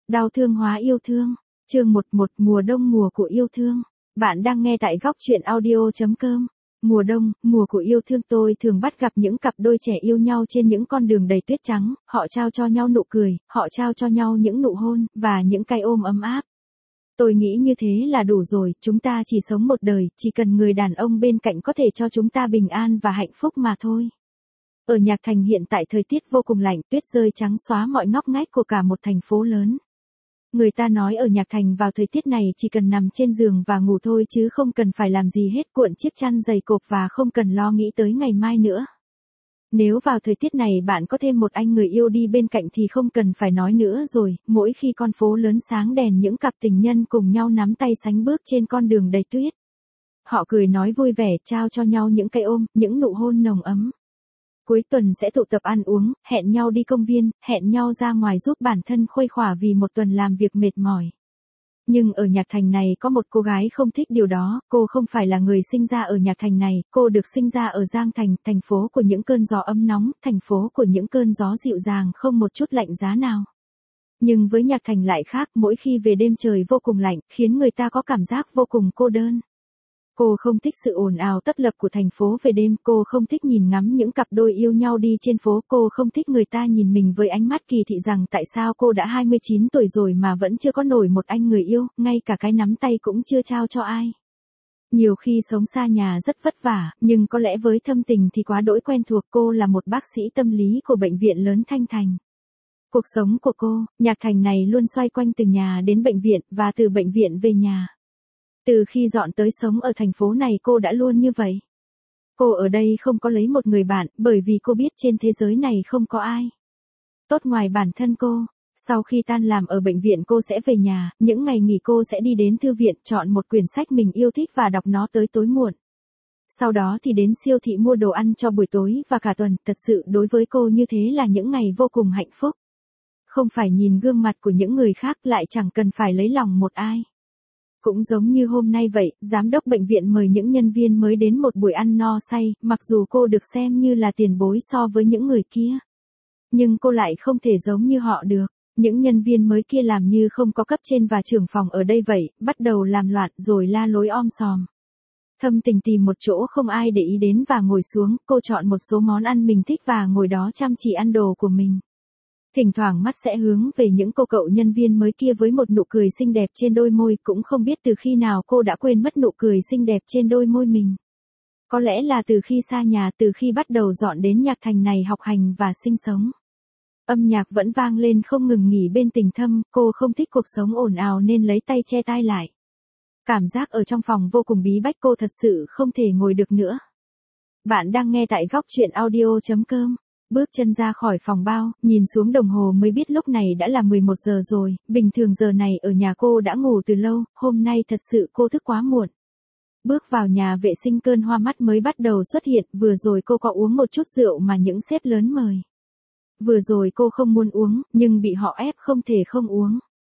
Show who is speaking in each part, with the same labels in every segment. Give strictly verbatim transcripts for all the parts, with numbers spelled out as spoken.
Speaker 1: Đau thương hóa yêu thương. Chương mười một Mùa đông mùa của yêu thương. Bạn đang nghe tại góc truyện audio chấm com. Mùa đông, mùa của yêu thương, tôi thường bắt gặp những cặp đôi trẻ yêu nhau trên những con đường đầy tuyết trắng, họ trao cho nhau nụ cười, họ trao cho nhau những nụ hôn, và những cái ôm ấm áp. Tôi nghĩ như thế là đủ rồi, chúng ta chỉ sống một đời, chỉ cần người đàn ông bên cạnh có thể cho chúng ta bình an và hạnh phúc mà thôi. Ở Nhạc Thành hiện tại thời tiết vô cùng lạnh, tuyết rơi trắng xóa mọi ngóc ngách của cả một thành phố lớn. Người ta nói ở Nhạc Thành vào thời tiết này chỉ cần nằm trên giường và ngủ thôi chứ không cần phải làm gì hết, cuộn chiếc chăn dày cộp và không cần lo nghĩ tới ngày mai nữa. Nếu vào thời tiết này bạn có thêm một anh người yêu đi bên cạnh thì không cần phải nói nữa rồi, mỗi khi con phố lớn sáng đèn những cặp tình nhân cùng nhau nắm tay sánh bước trên con đường đầy tuyết. Họ cười nói vui vẻ, trao cho nhau những cái ôm, những nụ hôn nồng ấm. Cuối tuần sẽ tụ tập ăn uống, hẹn nhau đi công viên, hẹn nhau ra ngoài giúp bản thân khuây khỏa vì một tuần làm việc mệt mỏi. Nhưng ở Nhạc Thành này có một cô gái không thích điều đó, cô không phải là người sinh ra ở Nhạc Thành này, cô được sinh ra ở Giang Thành, thành phố của những cơn gió ấm nóng, thành phố của những cơn gió dịu dàng không một chút lạnh giá nào. Nhưng với Nhạc Thành lại khác, mỗi khi về đêm trời vô cùng lạnh, khiến người ta có cảm giác vô cùng cô đơn. Cô không thích sự ồn ào tấp lập của thành phố về đêm, cô không thích nhìn ngắm những cặp đôi yêu nhau đi trên phố, cô không thích người ta nhìn mình với ánh mắt kỳ thị rằng tại sao cô đã hai mươi chín tuổi rồi mà vẫn chưa có nổi một anh người yêu, ngay cả cái nắm tay cũng chưa trao cho ai. Nhiều khi sống xa nhà rất vất vả, nhưng có lẽ với thâm tình thì quá đỗi quen thuộc. Cô là một bác sĩ tâm lý của bệnh viện lớn Thanh Thành. Cuộc sống của cô, Nhạc Thành này luôn xoay quanh từ nhà đến bệnh viện, và từ bệnh viện về nhà. Từ khi dọn tới sống ở thành phố này cô đã luôn như vậy. Cô ở đây không có lấy một người bạn, bởi vì cô biết trên thế giới này không có ai tốt ngoài bản thân cô. Sau khi tan làm ở bệnh viện cô sẽ về nhà, những ngày nghỉ cô sẽ đi đến thư viện, chọn một quyển sách mình yêu thích và đọc nó tới tối muộn. Sau đó thì đến siêu thị mua đồ ăn cho buổi tối và cả tuần, thật sự đối với cô như thế là những ngày vô cùng hạnh phúc. Không phải nhìn gương mặt của những người khác, lại chẳng cần phải lấy lòng một ai. Cũng giống như hôm nay vậy, giám đốc bệnh viện mời những nhân viên mới đến một buổi ăn no say, mặc dù cô được xem như là tiền bối so với những người kia. Nhưng cô lại không thể giống như họ được. Những nhân viên mới kia làm như không có cấp trên và trưởng phòng ở đây vậy, bắt đầu làm loạn rồi la lối om sòm. Thâm Tình tìm một chỗ không ai để ý đến và ngồi xuống, cô chọn một số món ăn mình thích và ngồi đó chăm chỉ ăn đồ của mình. Thỉnh thoảng mắt sẽ hướng về những cô cậu nhân viên mới kia với một nụ cười xinh đẹp trên đôi môi, cũng không biết từ khi nào cô đã quên mất nụ cười xinh đẹp trên đôi môi mình. Có lẽ là từ khi xa nhà, từ khi bắt đầu dọn đến Nhạc Thành này học hành và sinh sống. Âm nhạc vẫn vang lên không ngừng nghỉ bên Tình Thâm, cô không thích cuộc sống ồn ào nên lấy tay che tai lại. Cảm giác ở trong phòng vô cùng bí bách, cô thật sự không thể ngồi được nữa. Bạn đang nghe tại góc truyện audio chấm com. Bước chân ra khỏi phòng bao, nhìn xuống đồng hồ mới biết lúc này đã là mười một giờ rồi, bình thường giờ này ở nhà cô đã ngủ từ lâu, hôm nay thật sự cô thức quá muộn. Bước vào nhà vệ sinh cơn hoa mắt mới bắt đầu xuất hiện, vừa rồi cô có uống một chút rượu mà những sếp lớn mời. Vừa rồi cô không muốn uống, nhưng bị họ ép không thể không uống.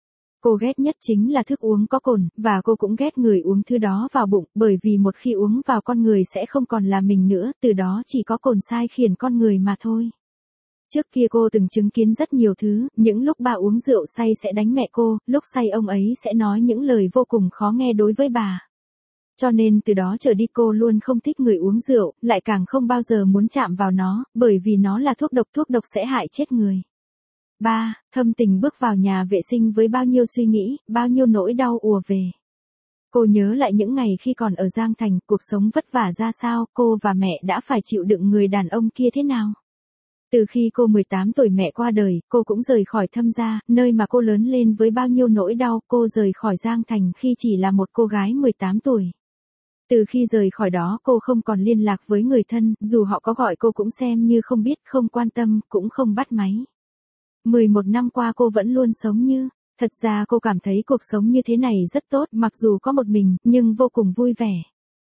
Speaker 1: Cô ghét nhất chính là thức uống có cồn, và cô cũng ghét người uống thứ đó vào bụng, bởi vì một khi uống vào con người sẽ không còn là mình nữa, từ đó chỉ có cồn sai khiển con người mà thôi. Trước kia cô từng chứng kiến rất nhiều thứ, những lúc bà uống rượu say sẽ đánh mẹ cô, lúc say ông ấy sẽ nói những lời vô cùng khó nghe đối với bà. Cho nên từ đó trở đi cô luôn không thích người uống rượu, lại càng không bao giờ muốn chạm vào nó, bởi vì nó là thuốc độc, thuốc độc sẽ hại chết người. ba. Thâm Tình bước vào nhà vệ sinh với bao nhiêu suy nghĩ, bao nhiêu nỗi đau ùa về. Cô nhớ lại những ngày khi còn ở Giang Thành, cuộc sống vất vả ra sao, cô và mẹ đã phải chịu đựng người đàn ông kia thế nào. Từ khi cô mười tám tuổi mẹ qua đời, cô cũng rời khỏi Thâm gia, nơi mà cô lớn lên với bao nhiêu nỗi đau, cô rời khỏi Giang Thành khi chỉ là một cô gái mười tám tuổi. Từ khi rời khỏi đó cô không còn liên lạc với người thân, dù họ có gọi cô cũng xem như không biết, không quan tâm, cũng không bắt máy. mười một năm qua cô vẫn luôn sống như, thật ra cô cảm thấy cuộc sống như thế này rất tốt, mặc dù có một mình, nhưng vô cùng vui vẻ.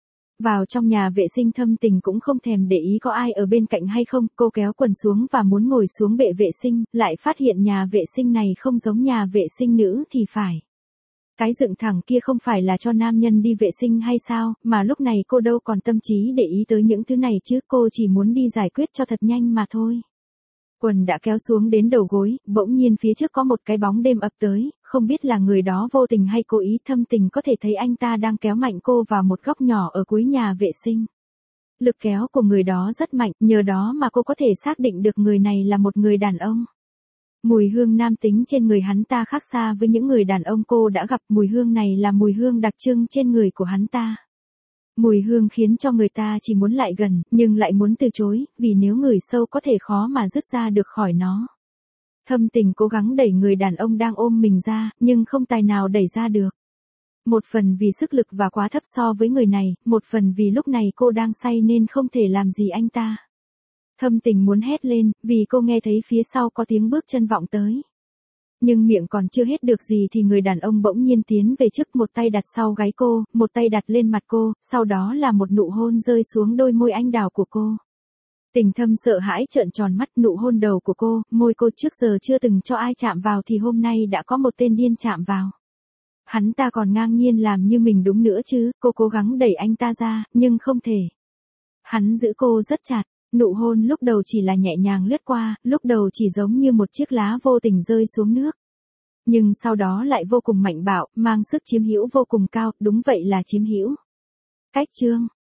Speaker 1: Vào trong nhà vệ sinh Thâm Tình cũng không thèm để ý có ai ở bên cạnh hay không, cô kéo quần xuống và muốn ngồi xuống bệ vệ sinh, lại phát hiện nhà vệ sinh này không giống nhà vệ sinh nữ thì phải. Cái dựng thẳng kia không phải là cho nam nhân đi vệ sinh hay sao, mà lúc này cô đâu còn tâm trí để ý tới những thứ này chứ, cô chỉ muốn đi giải quyết cho thật nhanh mà thôi. Quần đã kéo xuống đến đầu gối, bỗng nhiên phía trước có một cái bóng đêm ập tới, không biết là người đó vô tình hay cố ý. Thâm Tình có thể thấy anh ta đang kéo mạnh cô vào một góc nhỏ ở cuối nhà vệ sinh. Lực kéo của người đó rất mạnh, nhờ đó mà cô có thể xác định được người này là một người đàn ông. Mùi hương nam tính trên người hắn ta khác xa với những người đàn ông cô đã gặp, mùi hương này là mùi hương đặc trưng trên người của hắn ta. Mùi hương khiến cho người ta chỉ muốn lại gần, nhưng lại muốn từ chối, vì nếu ngửi sâu có thể khó mà dứt ra được khỏi nó. Thâm Tình cố gắng đẩy người đàn ông đang ôm mình ra, nhưng không tài nào đẩy ra được. Một phần vì sức lực và quá thấp so với người này, một phần vì lúc này cô đang say nên không thể làm gì anh ta. Thâm Tình muốn hét lên, vì cô nghe thấy phía sau có tiếng bước chân vọng tới. Nhưng miệng còn chưa hết được gì thì người đàn ông bỗng nhiên tiến về trước, một tay đặt sau gáy cô, một tay đặt lên mặt cô, sau đó là một nụ hôn rơi xuống đôi môi anh đào của cô. Tình Thâm sợ hãi trợn tròn mắt, nụ hôn đầu của cô, môi cô trước giờ chưa từng cho ai chạm vào thì hôm nay đã có một tên điên chạm vào. Hắn ta còn ngang nhiên làm như mình đúng nữa chứ, cô cố gắng đẩy anh ta ra, nhưng không thể. Hắn giữ cô rất chặt, nụ hôn lúc đầu chỉ là nhẹ nhàng lướt qua, lúc đầu chỉ giống như một chiếc lá vô tình rơi xuống nước. Nhưng sau đó lại vô cùng mạnh bạo, mang sức chiếm hữu vô cùng cao, đúng vậy là chiếm hữu. Cách chương